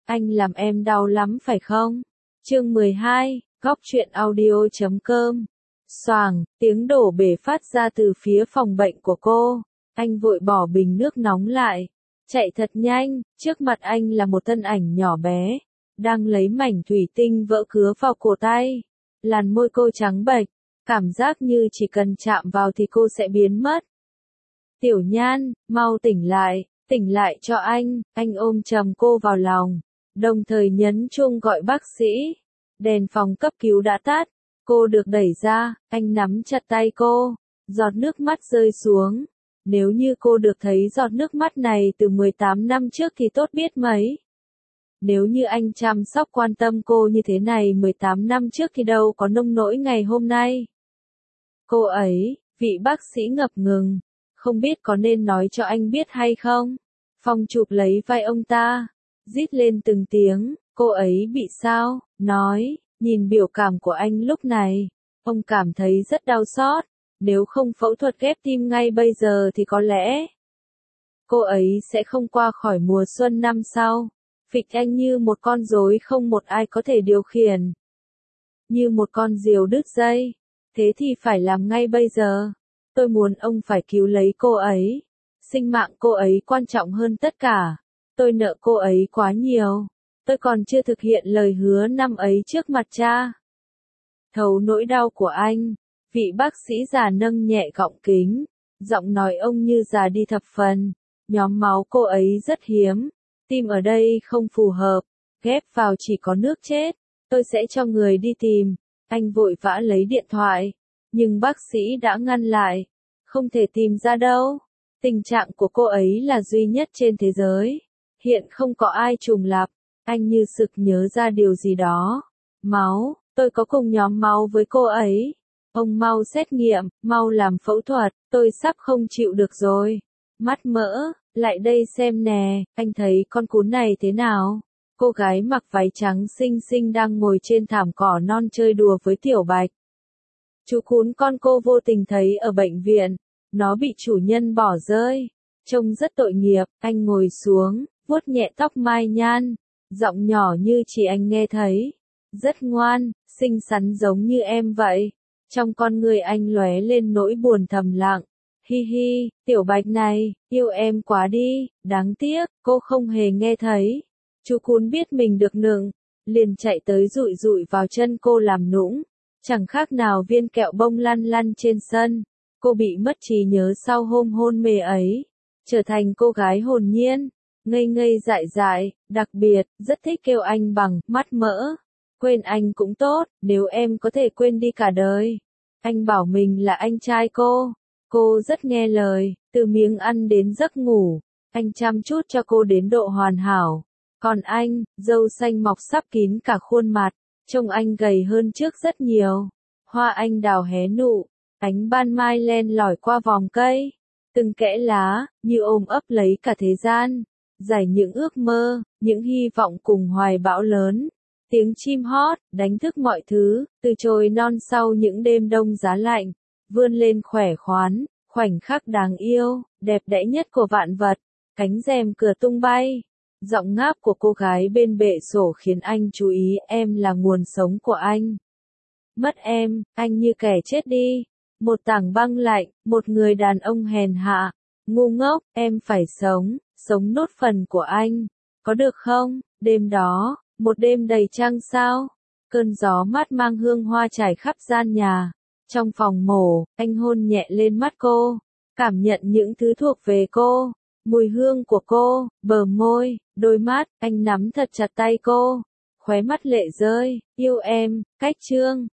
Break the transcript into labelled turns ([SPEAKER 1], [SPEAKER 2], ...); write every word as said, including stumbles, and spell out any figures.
[SPEAKER 1] anh làm em đau lắm phải không? Chương mười hai, góc truyện audio chấm com. Xoàng, tiếng đổ bể phát ra từ phía phòng bệnh của cô. Anh vội bỏ bình nước nóng lại, chạy thật nhanh, trước mặt anh là một thân ảnh nhỏ bé, đang lấy mảnh thủy tinh vỡ cứa vào cổ tay. Làn môi cô trắng bệch, cảm giác như chỉ cần chạm vào thì cô sẽ biến mất. Tiểu Nhan, mau tỉnh lại, tỉnh lại cho anh, anh ôm chầm cô vào lòng, đồng thời nhấn chuông gọi bác sĩ. Đèn phòng cấp cứu đã tắt, cô được đẩy ra, anh nắm chặt tay cô, giọt nước mắt rơi xuống. Nếu như cô được thấy giọt nước mắt này từ mười tám năm trước thì tốt biết mấy. Nếu như anh chăm sóc quan tâm cô như thế này mười tám năm trước thì đâu có nông nỗi ngày hôm nay. Cô ấy, vị bác sĩ ngập ngừng, không biết có nên nói cho anh biết hay không. Phong chụp lấy vai ông ta, rít lên từng tiếng, cô ấy bị sao, nói, nhìn biểu cảm của anh lúc này, ông cảm thấy rất đau xót. Nếu không phẫu thuật ghép tim ngay bây giờ thì có lẽ cô ấy sẽ không qua khỏi mùa xuân năm sau. Phịch anh như một con rối không một ai có thể điều khiển. Như một con diều đứt dây. Thế thì phải làm ngay bây giờ. Tôi muốn ông phải cứu lấy cô ấy. Sinh mạng cô ấy quan trọng hơn tất cả. Tôi nợ cô ấy quá nhiều. Tôi còn chưa thực hiện lời hứa năm ấy trước mặt cha. Thấu nỗi đau của anh. Vị bác sĩ già nâng nhẹ gọng kính. Giọng nói ông như già đi thập phần. Nhóm máu cô ấy rất hiếm. Tim ở đây không phù hợp. Ghép vào chỉ có nước chết. Tôi sẽ cho người đi tìm. Anh vội vã lấy điện thoại. Nhưng bác sĩ đã ngăn lại. Không thể tìm ra đâu. Tình trạng của cô ấy là duy nhất trên thế giới. Hiện không có ai trùng lặp. Anh như sực nhớ ra điều gì đó. Máu, tôi có cùng nhóm máu với cô ấy. Ông mau xét nghiệm, mau làm phẫu thuật, tôi sắp không chịu được rồi. Mắt mỡ, lại đây xem nè, anh thấy con cún này thế nào? Cô gái mặc váy trắng xinh xinh đang ngồi trên thảm cỏ non chơi đùa với Tiểu Bạch. Chú cún con cô vô tình thấy ở bệnh viện, nó bị chủ nhân bỏ rơi. Trông rất tội nghiệp, anh ngồi xuống, vuốt nhẹ tóc Mai Nhan, giọng nhỏ như chỉ anh nghe thấy. Rất ngoan, xinh xắn giống như em vậy. Trong con người anh lóe lên nỗi buồn thầm lặng. Hi hi, Tiểu Bạch này, yêu em quá đi, đáng tiếc, cô không hề nghe thấy. Chú cún biết mình được nựng, liền chạy tới dụi dụi vào chân cô làm nũng. Chẳng khác nào viên kẹo bông lăn lăn trên sân. Cô bị mất trí nhớ sau hôm hôn mê ấy. Trở thành cô gái hồn nhiên, ngây ngây dại dại, đặc biệt, rất thích kêu anh bằng mắt mỡ. Quên anh cũng tốt, nếu em có thể quên đi cả đời. Anh bảo mình là anh trai cô. Cô rất nghe lời, từ miếng ăn đến giấc ngủ. Anh chăm chút cho cô đến độ hoàn hảo. Còn anh, râu xanh mọc sắp kín cả khuôn mặt. Trông anh gầy hơn trước rất nhiều. Hoa anh đào hé nụ. Ánh ban mai len lỏi qua vòng cây. Từng kẽ lá, như ôm ấp lấy cả thế gian. Giải những ước mơ, những hy vọng cùng hoài bão lớn. Tiếng chim hót, đánh thức mọi thứ, từ chồi non sau những đêm đông giá lạnh, vươn lên khỏe khoắn, khoảnh khắc đáng yêu, đẹp đẽ nhất của vạn vật, cánh rèm cửa tung bay. Giọng ngáp của cô gái bên bệ sổ khiến anh chú ý, em là nguồn sống của anh. Mất em, anh như kẻ chết đi. Một tảng băng lạnh, một người đàn ông hèn hạ, ngu ngốc, em phải sống, sống nốt phần của anh. Có được không? Đêm đó, một đêm đầy trăng sao, cơn gió mát mang hương hoa trải khắp gian nhà. Trong phòng mổ, anh hôn nhẹ lên mắt cô, cảm nhận những thứ thuộc về cô, mùi hương của cô, bờ môi, đôi mắt, anh nắm thật chặt tay cô, khóe mắt lệ rơi, yêu em, cách trương.